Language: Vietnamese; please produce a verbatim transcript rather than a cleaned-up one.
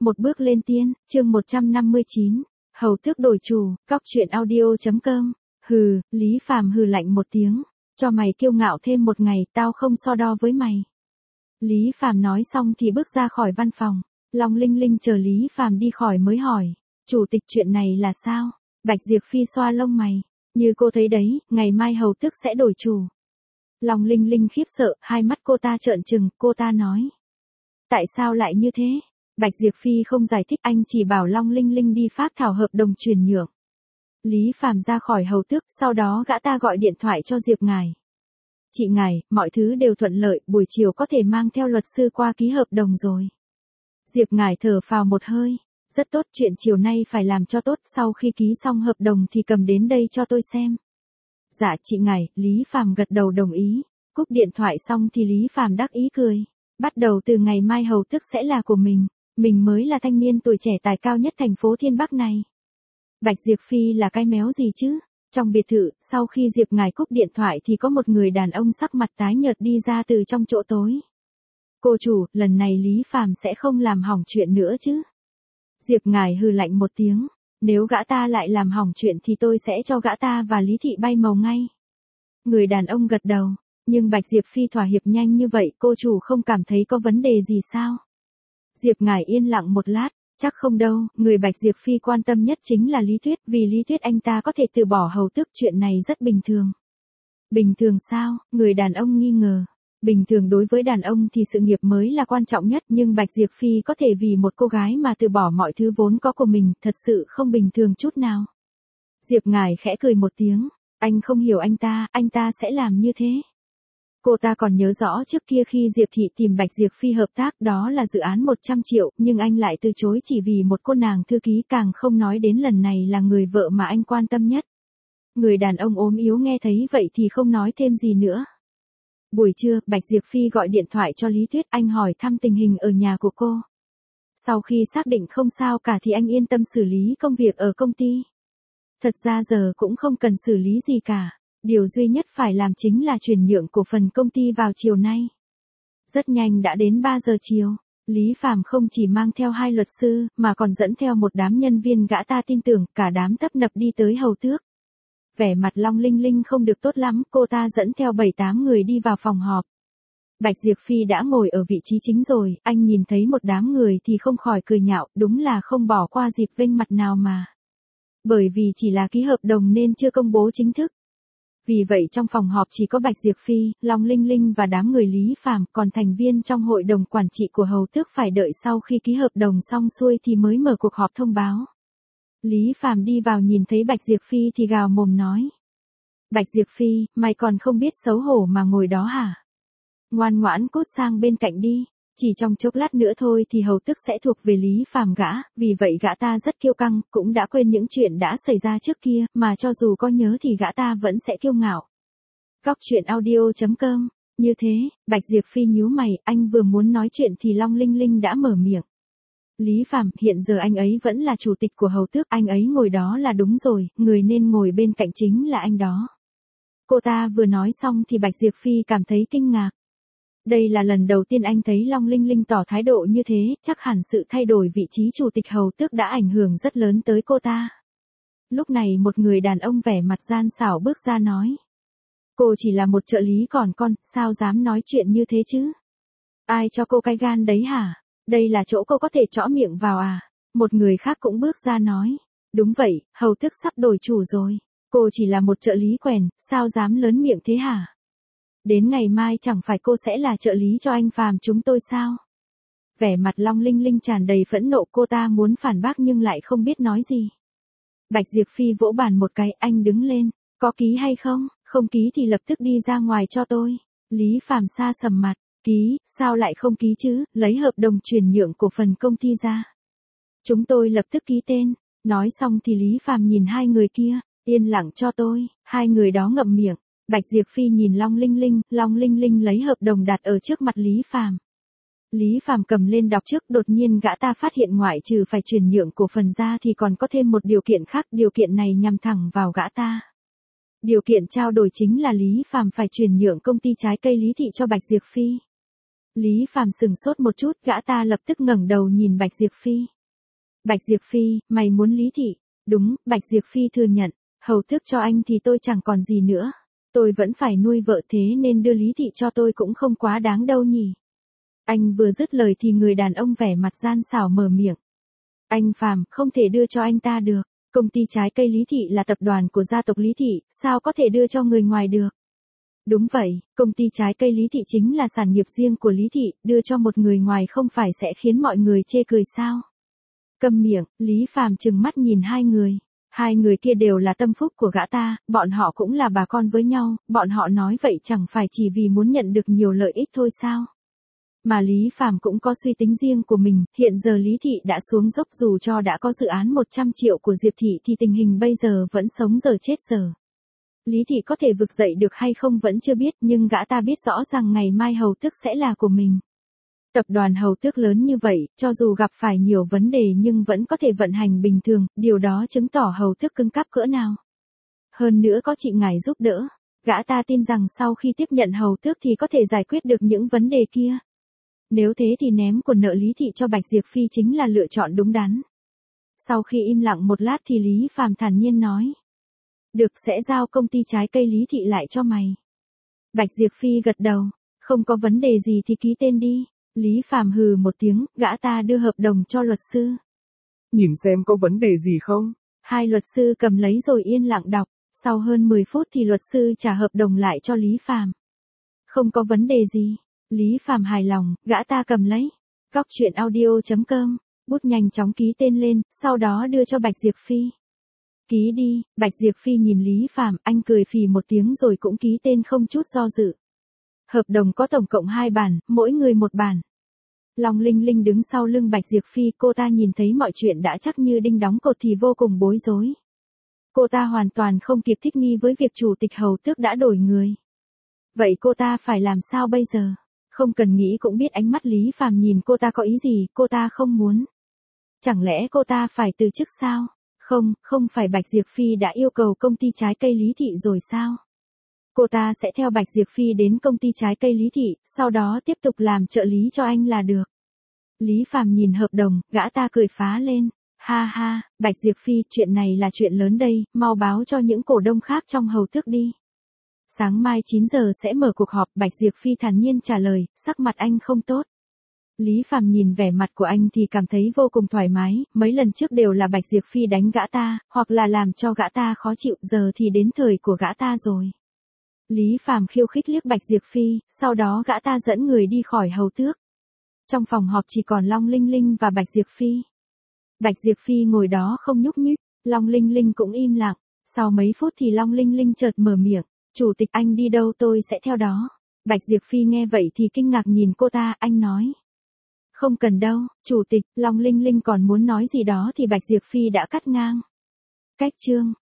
Một bước lên tiên, chương một trăm năm mươi chín. Hầu tước đổi chủ, cóc truyện audio.com. Hừ, Lý Phàm hừ lạnh một tiếng. Cho mày kiêu ngạo thêm một ngày, tao không so đo với mày. Lý Phàm nói xong thì bước ra khỏi văn phòng. Long Linh Linh chờ Lý Phàm đi khỏi mới hỏi. Chủ tịch chuyện này là sao? Bạch Diệp Phi xoa lông mày. Như cô thấy đấy, ngày mai hầu tước sẽ đổi chủ. Long Linh Linh khiếp sợ, hai mắt cô ta trợn trừng, cô ta nói. Tại sao lại như thế? Bạch Diệp Phi không giải thích, anh chỉ bảo Long Linh Linh đi phác thảo hợp đồng chuyển nhượng. Lý Phàm ra khỏi hầu tước, sau đó gã ta gọi điện thoại cho Diệp Ngải. Chị Ngải, mọi thứ đều thuận lợi, buổi chiều có thể mang theo luật sư qua ký hợp đồng rồi. Diệp Ngải thở phào một hơi. Rất tốt, chuyện chiều nay phải làm cho tốt, sau khi ký xong hợp đồng thì cầm đến đây cho tôi xem. Dạ chị Ngải, Lý Phàm gật đầu đồng ý. Cúp điện thoại xong thì Lý Phàm đắc ý cười. Bắt đầu từ ngày mai hầu tước sẽ là của mình. Mình mới là thanh niên tuổi trẻ tài cao nhất thành phố Thiên Bắc này. Bạch Diệp Phi là cái méo gì chứ? Trong biệt thự, sau khi Diệp Ngải cúp điện thoại thì có một người đàn ông sắc mặt tái nhợt đi ra từ trong chỗ tối. Cô chủ, lần này Lý Phàm sẽ không làm hỏng chuyện nữa chứ? Diệp Ngải hừ lạnh một tiếng. Nếu gã ta lại làm hỏng chuyện thì tôi sẽ cho gã ta và Lý Thị bay màu ngay. Người đàn ông gật đầu. Nhưng Bạch Diệp Phi thỏa hiệp nhanh như vậy, cô chủ không cảm thấy có vấn đề gì sao? Diệp Ngải yên lặng một lát. Chắc không đâu, người Bạch Diệp Phi quan tâm nhất chính là Lý Tuyết, vì Lý Tuyết anh ta có thể từ bỏ hầu tước, chuyện này rất bình thường. Bình thường sao? Người đàn ông nghi ngờ. Bình thường đối với đàn ông thì sự nghiệp mới là quan trọng nhất, nhưng Bạch Diệp Phi có thể vì một cô gái mà từ bỏ mọi thứ vốn có của mình, thật sự không bình thường chút nào. Diệp Ngải khẽ cười một tiếng, anh không hiểu anh ta, anh ta sẽ làm như thế. Cô ta còn nhớ rõ trước kia khi Diệp Thị tìm Bạch Diệp Phi hợp tác, đó là dự án một trăm triệu, nhưng anh lại từ chối chỉ vì một cô nàng thư ký, càng không nói đến lần này là người vợ mà anh quan tâm nhất. Người đàn ông ốm yếu nghe thấy vậy thì không nói thêm gì nữa. Buổi trưa, Bạch Diệp Phi gọi điện thoại cho Lý Tuyết, anh hỏi thăm tình hình ở nhà của cô. Sau khi xác định không sao cả thì anh yên tâm xử lý công việc ở công ty. Thật ra giờ cũng không cần xử lý gì cả. Điều duy nhất phải làm chính là chuyển nhượng cổ phần công ty vào chiều nay. Rất nhanh đã đến ba giờ chiều. Lý Phàm không chỉ mang theo hai luật sư, mà còn dẫn theo một đám nhân viên gã ta tin tưởng, cả đám tấp nập đi tới hầu tước. Vẻ mặt Long Linh Linh không được tốt lắm, cô ta dẫn theo bảy tám người đi vào phòng họp. Bạch Diệp Phi đã ngồi ở vị trí chính rồi, anh nhìn thấy một đám người thì không khỏi cười nhạo, đúng là không bỏ qua dịp vênh mặt nào mà. Bởi vì chỉ là ký hợp đồng nên chưa công bố chính thức. Vì vậy trong phòng họp chỉ có Bạch Diệp Phi, Long Linh Linh và đám người Lý Phàm, còn thành viên trong hội đồng quản trị của hầu tước phải đợi sau khi ký hợp đồng xong xuôi thì mới mở cuộc họp thông báo. Lý Phàm đi vào nhìn thấy Bạch Diệp Phi thì gào mồm nói. Bạch Diệp Phi, mày còn không biết xấu hổ mà ngồi đó hả? Ngoan ngoãn cút sang bên cạnh đi. Chỉ trong chốc lát nữa thôi thì hầu tước sẽ thuộc về Lý Phàm gã, vì vậy gã ta rất kiêu căng, cũng đã quên những chuyện đã xảy ra trước kia, mà cho dù có nhớ thì gã ta vẫn sẽ kiêu ngạo. Cóc truyện audio.com. Như thế, Bạch Diệp Phi nhíu mày, anh vừa muốn nói chuyện thì Long Linh Linh đã mở miệng. Lý Phàm, hiện giờ anh ấy vẫn là chủ tịch của hầu tước, anh ấy ngồi đó là đúng rồi, người nên ngồi bên cạnh chính là anh đó. Cô ta vừa nói xong thì Bạch Diệp Phi cảm thấy kinh ngạc. Đây là lần đầu tiên anh thấy Long Linh Linh tỏ thái độ như thế, chắc hẳn sự thay đổi vị trí chủ tịch hầu tước đã ảnh hưởng rất lớn tới cô ta. Lúc này một người đàn ông vẻ mặt gian xảo bước ra nói. Cô chỉ là một trợ lý còn con, sao dám nói chuyện như thế chứ? Ai cho cô cái gan đấy hả? Đây là chỗ cô có thể trõ miệng vào à? Một người khác cũng bước ra nói. Đúng vậy, hầu tước sắp đổi chủ rồi. Cô chỉ là một trợ lý quèn, sao dám lớn miệng thế hả? Đến ngày mai chẳng phải cô sẽ là trợ lý cho anh Phàm chúng tôi sao? Vẻ mặt Long Linh Linh tràn đầy phẫn nộ, cô ta muốn phản bác nhưng lại không biết nói gì. Bạch Diệp Phi vỗ bàn một cái, anh đứng lên, có ký hay không? Không ký thì lập tức đi ra ngoài cho tôi. Lý Phàm sa sầm mặt, ký, sao lại không ký chứ, lấy hợp đồng chuyển nhượng cổ phần công ty ra. Chúng tôi lập tức ký tên. Nói xong thì Lý Phàm nhìn hai người kia, yên lặng cho tôi, hai người đó ngậm miệng. Bạch Diệp Phi nhìn Long Linh Linh, Long Linh Linh lấy hợp đồng đặt ở trước mặt Lý Phàm. Lý Phàm cầm lên đọc trước, đột nhiên gã ta phát hiện ngoại trừ phải chuyển nhượng cổ phần ra thì còn có thêm một điều kiện khác, điều kiện này nhằm thẳng vào gã ta. Điều kiện trao đổi chính là Lý Phàm phải chuyển nhượng công ty trái cây Lý Thị cho Bạch Diệp Phi. Lý Phàm sừng sốt một chút, gã ta lập tức ngẩng đầu nhìn Bạch Diệp Phi. Bạch Diệp Phi, mày muốn Lý thị? Đúng, Bạch Diệp Phi thừa nhận, hầu tước cho anh thì tôi chẳng còn gì nữa. Tôi vẫn phải nuôi vợ thế nên đưa Lý thị cho tôi cũng không quá đáng đâu nhỉ. Anh vừa dứt lời thì người đàn ông vẻ mặt gian xảo mở miệng. Anh Phàm, không thể đưa cho anh ta được. Công ty trái cây Lý thị là tập đoàn của gia tộc Lý thị, sao có thể đưa cho người ngoài được? Đúng vậy, công ty trái cây Lý thị chính là sản nghiệp riêng của Lý thị, đưa cho một người ngoài không phải sẽ khiến mọi người chê cười sao? Câm miệng, Lý Phàm trừng mắt nhìn hai người. Hai người kia đều là tâm phúc của gã ta, bọn họ cũng là bà con với nhau, bọn họ nói vậy chẳng phải chỉ vì muốn nhận được nhiều lợi ích thôi sao? Mà Lý Phàm cũng có suy tính riêng của mình, hiện giờ Lý thị đã xuống dốc, dù cho đã có dự án một trăm triệu của Diệp thị thì tình hình bây giờ vẫn sống dở chết dở. Lý thị có thể vực dậy được hay không vẫn chưa biết, nhưng gã ta biết rõ rằng ngày mai hầu tước sẽ là của mình. Tập đoàn hầu tước lớn như vậy, cho dù gặp phải nhiều vấn đề nhưng vẫn có thể vận hành bình thường, điều đó chứng tỏ hầu tước cứng cáp cỡ nào. Hơn nữa có chị ngài giúp đỡ, gã ta tin rằng sau khi tiếp nhận hầu tước thì có thể giải quyết được những vấn đề kia. Nếu thế thì ném của nợ Lý thị cho Bạch Diệp Phi chính là lựa chọn đúng đắn. Sau khi im lặng một lát thì Lý Phàm thản nhiên nói. Được, sẽ giao công ty trái cây Lý thị lại cho mày. Bạch Diệp Phi gật đầu, không có vấn đề gì thì ký tên đi. Lý Phàm hừ một tiếng, gã ta đưa hợp đồng cho luật sư. Nhìn xem có vấn đề gì không? Hai luật sư cầm lấy rồi yên lặng đọc, sau hơn mười phút thì luật sư trả hợp đồng lại cho Lý Phàm. Không có vấn đề gì. Lý Phàm hài lòng, gã ta cầm lấy. Cóc truyện audio chấm com, bút nhanh chóng ký tên lên, sau đó đưa cho Bạch Diệp Phi. Ký đi, Bạch Diệp Phi nhìn Lý Phàm, anh cười phì một tiếng rồi cũng ký tên không chút do dự. Hợp đồng có tổng cộng hai bản, mỗi người một bản. Long Linh Linh đứng sau lưng Bạch Diệp Phi, cô ta nhìn thấy mọi chuyện đã chắc như đinh đóng cột thì vô cùng bối rối. Cô ta hoàn toàn không kịp thích nghi với việc chủ tịch hầu tước đã đổi người. Vậy cô ta phải làm sao bây giờ? Không cần nghĩ cũng biết ánh mắt Lý Phàm nhìn cô ta có ý gì, cô ta không muốn. Chẳng lẽ cô ta phải từ chức sao? Không, không phải Bạch Diệp Phi đã yêu cầu công ty trái cây Lý thị rồi sao? Cô ta sẽ theo Bạch Diệp Phi đến công ty trái cây Lý thị, sau đó tiếp tục làm trợ lý cho anh là được. Lý Phàm nhìn hợp đồng, gã ta cười phá lên. Ha ha, Bạch Diệp Phi, chuyện này là chuyện lớn đây, mau báo cho những cổ đông khác trong hầu tước đi. Sáng mai chín giờ sẽ mở cuộc họp, Bạch Diệp Phi thản nhiên trả lời, sắc mặt anh không tốt. Lý Phàm nhìn vẻ mặt của anh thì cảm thấy vô cùng thoải mái, mấy lần trước đều là Bạch Diệp Phi đánh gã ta, hoặc là làm cho gã ta khó chịu, giờ thì đến thời của gã ta rồi. Lý Phàm khiêu khích liếc Bạch Diệp Phi, sau đó gã ta dẫn người đi khỏi hầu tước. Trong phòng họp chỉ còn Long Linh Linh và Bạch Diệp Phi. Bạch Diệp Phi ngồi đó không nhúc nhích, Long Linh Linh cũng im lặng, sau mấy phút thì Long Linh Linh chợt mở miệng, chủ tịch anh đi đâu tôi sẽ theo đó. Bạch Diệp Phi nghe vậy thì kinh ngạc nhìn cô ta, anh nói. Không cần đâu, chủ tịch, Long Linh Linh còn muốn nói gì đó thì Bạch Diệp Phi đã cắt ngang. Cách chương